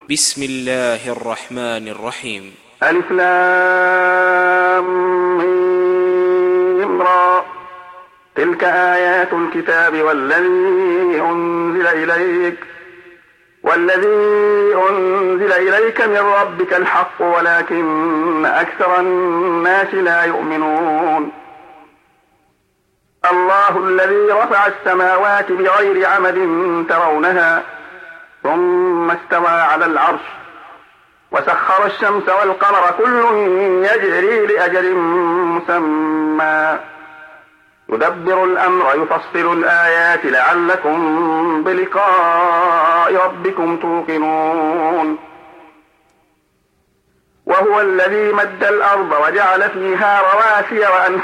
بسم الله الرحمن الرحيم. ألف لام ميم را. تلك آيات الكتاب والذي أنزل إليك من ربك الحق ولكن أكثر الناس لا يؤمنون. الله الذي رفع السماوات بغير عمد ترونها ثم استوى على العرش وسخر الشمس والقمر كل يجري لأجل مسمى يدبر الأمر يفصل الآيات لعلكم بلقاء ربكم توقنون. وهو الذي مد الأرض وجعل فيها رواسي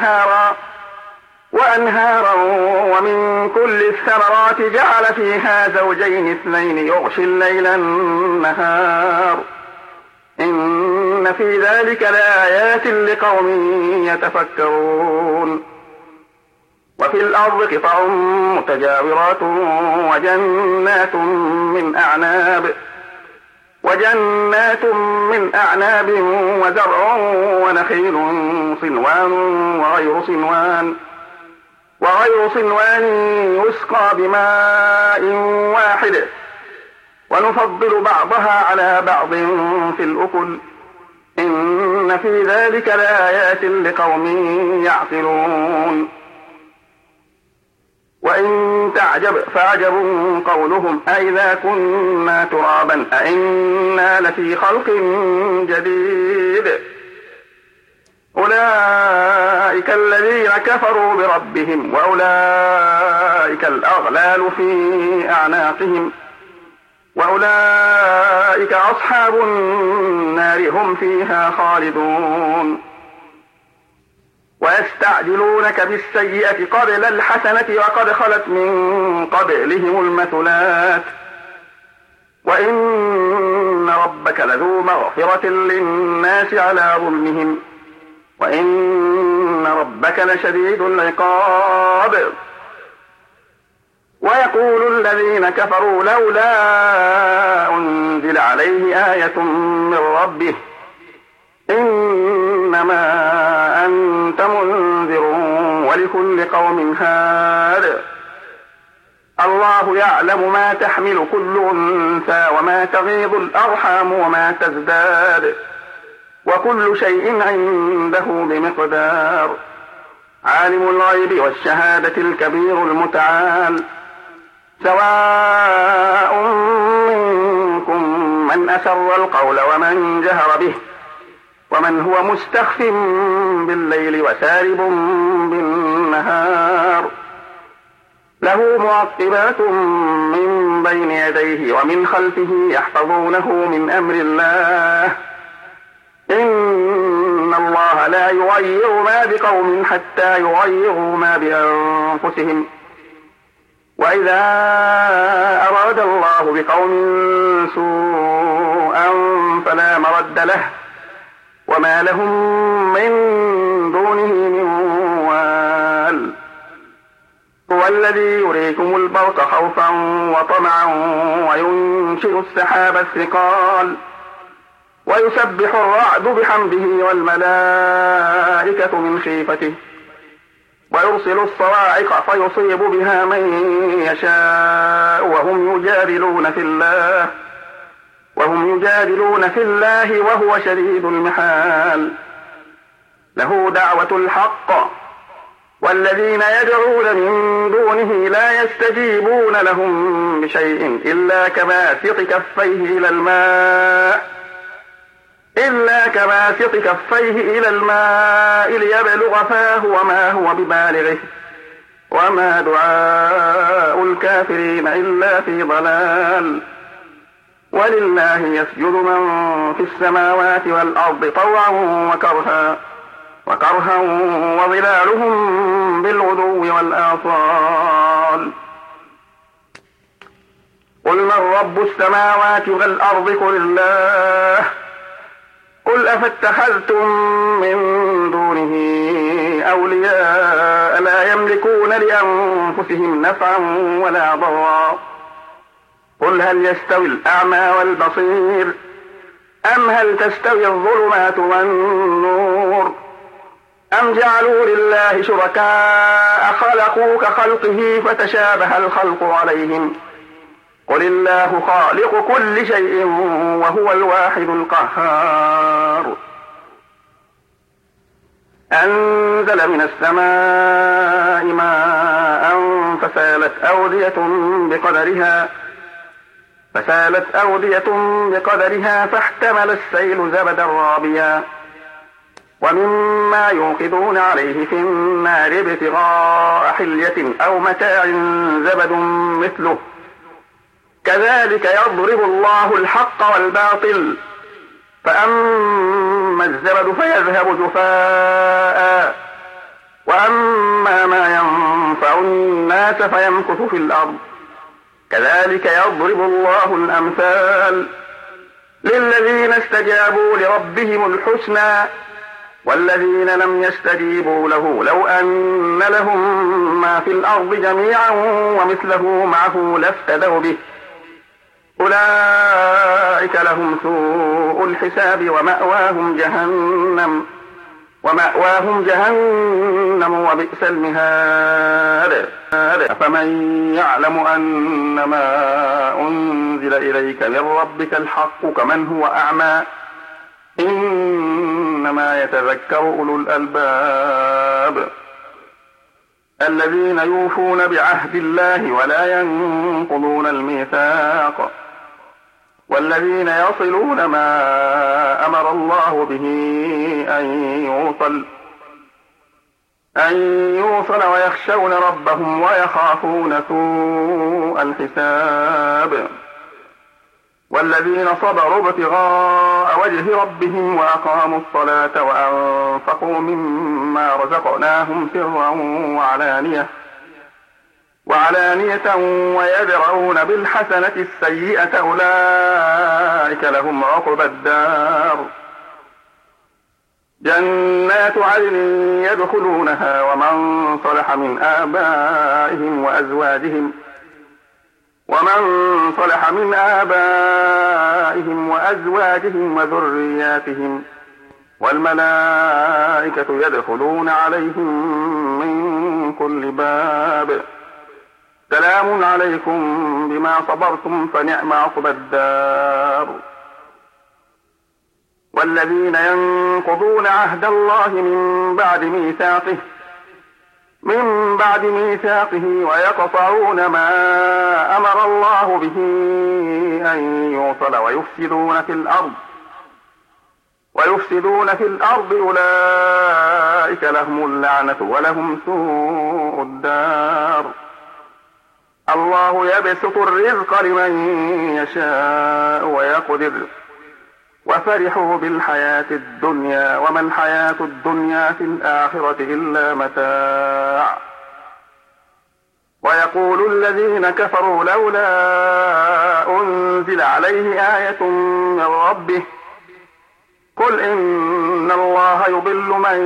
وأنهارا ومن كل الثمرات جعل فيها زوجين اثنين يغشي الليل النهار إن في ذلك لآيات لقوم يتفكرون. وفي الأرض قطع متجاورات وجنات من أعناب وزرع ونخيل صنوان وغير صنوان يسقى بماء واحد ونفضل بعضها على بعض في الأكل إن في ذلك لآيات لقوم يعقلون. وإن تعجب فعجب قولهم أإذا كنا ترابا أإنا لفي خلق جديد أولئك الذين كفروا بربهم وأولئك الأغلال في أعناقهم وأولئك أصحاب النار هم فيها خالدون. ويستعجلونك بالسيئة قبل الحسنة وقد خلت من قبلهم المثلات وإن ربك لذو مغفرة للناس على ظلمهم وإن ربك لشديد العقاب. ويقول الذين كفروا لولا أنزل عليه آية من ربه إنما أنت منذر ولكل قوم هاد. الله يعلم ما تحمل كل أنثى وما تغيض الأرحام وما تزداد وكل شيء عنده بمقدار. عالم الغيب والشهادة الكبير المتعال. سواء منكم من أسر القول ومن جهر به ومن هو مستخف بالليل وسارب بالنهار. له معقبات من بين يديه ومن خلفه يحفظونه من أمر الله إن الله لا يغير ما بقوم حتى يغيروا ما بأنفسهم. وإذا أراد الله بقوم سوءا فلا مرد له وما لهم من دونه من وال. هو الذي يريكم البرق خوفا وطمعا وينشئ السحاب الثقال ويسبح الرعد بحمده والملائكة من خيفته ويرسل الصواعق فيصيب بها من يشاء وهم يجادلون في الله وهو شديد المحال. له دعوة الحق والذين يدعون من دونه لا يستجيبون لهم بشيء إلا كباسط كفيه إلى الماء ليبلغ فاه وما هو ببالغه وما دعاء الكافرين إلا في ضلال. ولله يسجد من في السماوات والأرض طوعا وكرها وظلالهم بالغدو والآصال. قل من رب السماوات والأرض قل الله. قل أفاتخذتم من دونه أولياء لا يملكون لأنفسهم نفعا ولا ضرا قل هل يستوي الأعمى والبصير أم هل تستوي الظلمات والنور أم جعلوا لله شركاء خلقوا كخلقه فتشابه الخلق عليهم قل الله خالق كل شيء وهو الواحد القهار أنزل من السماء ماء فسالت أودية بقدرها فاحتمل السيل زبدا رابيا ومما يوقدون عليه في النار ابتغاء حلية أو متاع زبد مثله كذلك يضرب الله الحق والباطل فأما الزبد فيذهب جفاء وأما ما ينفع الناس فيمكث في الأرض كذلك يضرب الله الأمثال للذين استجابوا لربهم الحسنى والذين لم يستجيبوا له لو أن لهم ما في الأرض جميعا ومثله معه لافتدوا به أولئك لهم سوء الحساب ومأواهم جهنم وبئس المهاد فمن يعلم أن ما أنزل إليك من ربك الحق كمن هو أعمى إنما يتذكر أولو الألباب الذين يوفون بعهد الله ولا ينقضون الميثاق والذين يصلون ما أمر الله به أن يوصل ويخشون ربهم ويخافون سوء الحساب والذين صبروا ابتغاء وجه ربهم وأقاموا الصلاة وأنفقوا مما رزقناهم سرا وعلانية ويدرؤون بالحسنة السيئة أولئك لهم عقبى الدار جنات عدن يدخلونها ومن صلح من آبائهم وأزواجهم وذرياتهم والملائكة يدخلون عليهم من كل باب سلام عليكم بما صبرتم فنعم عقبى الدار والذين ينقضون عهد الله من بعد ميثاقه ويقطعون ما أمر الله به أن يوصل ويفسدون في الأرض أولئك لهم اللعنة ولهم سوء الدار الله يبسط الرزق لمن يشاء ويقدر وفرحوا بالحياة الدنيا وما الحياة الدنيا في الآخرة إلا متاع ويقول الذين كفروا لولا أنزل عليه آية من ربه قل إن الله يضل من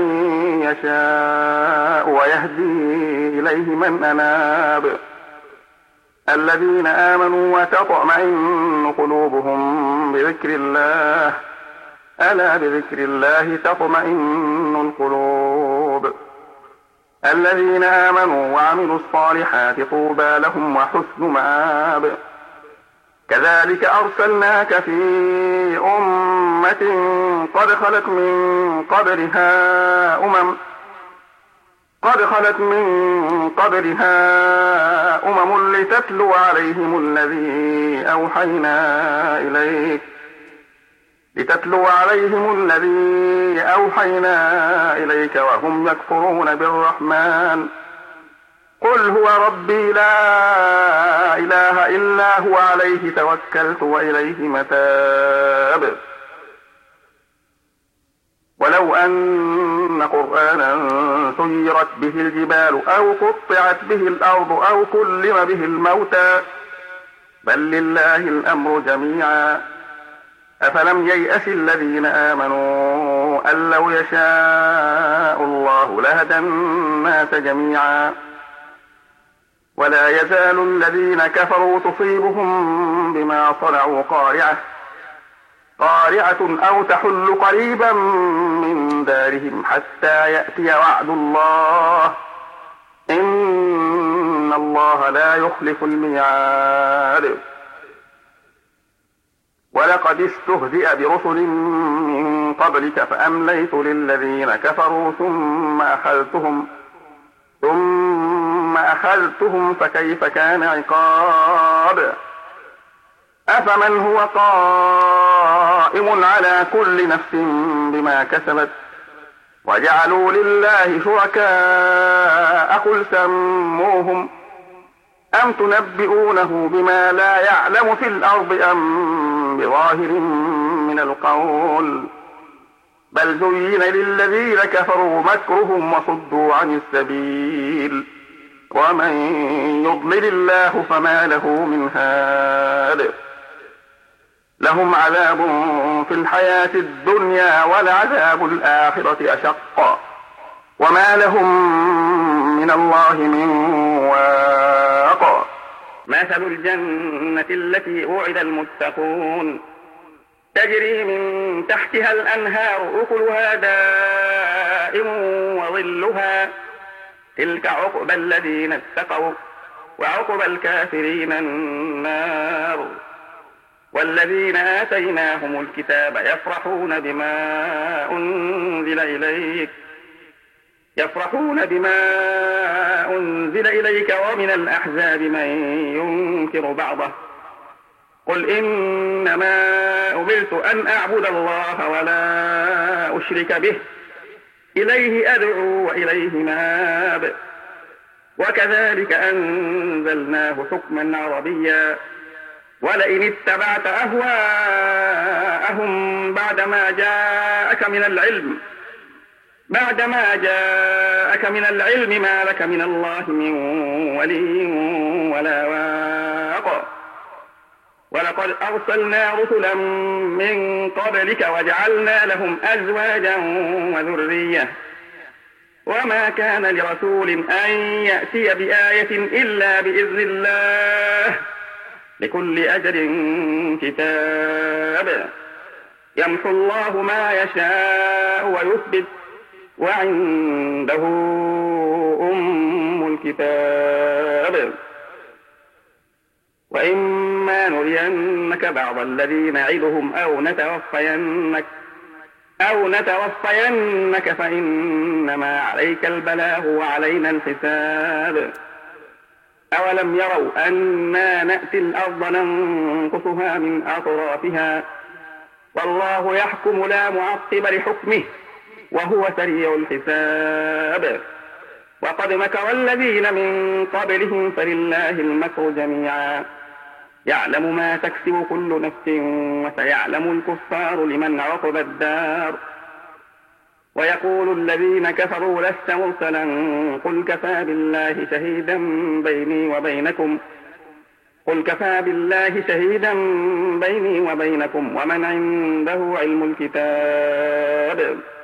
يشاء ويهدي إليه من أناب الذين آمنوا وتطمئن قلوبهم بذكر الله ألا بذكر الله تطمئن القلوب الذين آمنوا وعملوا الصالحات طوبى لهم وحسن مآب كذلك أرسلناك في أمة قد خلت من قبلها أمم لتتلو عليهم الذي أوحينا إليك وهم يكفرون بالرحمن قل هو ربي لا إله إلا هو عليه توكلت وإليه متاب ولو أن قرآنا سيرت به الجبال أو قطعت به الأرض أو كلم به الموتى بل لله الأمر جميعا أفلم ييأس الذين آمنوا أن لو يشاء الله لهدى الناس جميعا ولا يزال الذين كفروا تصيبهم بما صنعوا قارعة أو تحل قريبا من دارهم حتى يأتي وعد الله إن الله لا يخلف الميعاد. ولقد استهزئ برسل من قبلك فأمليت للذين كفروا ثم أخذتهم فكيف كان عقاب. أفمن هو قائم على كل نفس بما كسبت وجعلوا لله شركاء قل سموهم أم تنبئونه بما لا يعلم في الأرض أم بظاهر من القول بل زين للذين كفروا مكرهم وصدوا عن السبيل ومن يضلل الله فما له من هاد. لهم عذاب في الحياة الدنيا ولعذاب الآخرة أشق وما لهم من الله من واق. مثل الجنة التي وعد المتقون تجري من تحتها الأنهار أكلها دائم وظلها تلك عقبى الذين اتقوا وعقبى الكافرين النار. والذين آتيناهم الكتاب يفرحون بما أنزل إليك ومن الأحزاب من ينكر بعضه قل إنما أمرت أن أعبد الله ولا أشرك به إليه أدعو وإليه مآب. وكذلك أنزلناه حكما عربيا ولئن اتبعت أهواءهم بعدما جاءك من العلم ما لك من الله من ولي ولا واق. ولقد أرسلنا رسلا من قبلك وجعلنا لهم أزواجا وذرية وما كان لرسول أن يأتي بآية إلا بإذن الله لكل أجل كتاب. يمحو الله ما يشاء ويثبت وعنده أم الكتاب. وإما نرينك بعض الذي نعدهم أو نتوفينك فإنما عليك البلاغ وعلينا الحساب. أولم يروا أنا نأتي الأرض ننقصها من أطرافها والله يحكم لا معقب لحكمه وهو سريع الحساب. وقد مكر الذين من قبلهم فلله المكر جميعا يعلم ما تكسب كل نفس وسيعلم الكفار لمن عقب الدار. ويقول الذين كفروا لست مرسلا قل كفى بالله شهيدا بيني وبينكم ومن عنده علم الكتاب.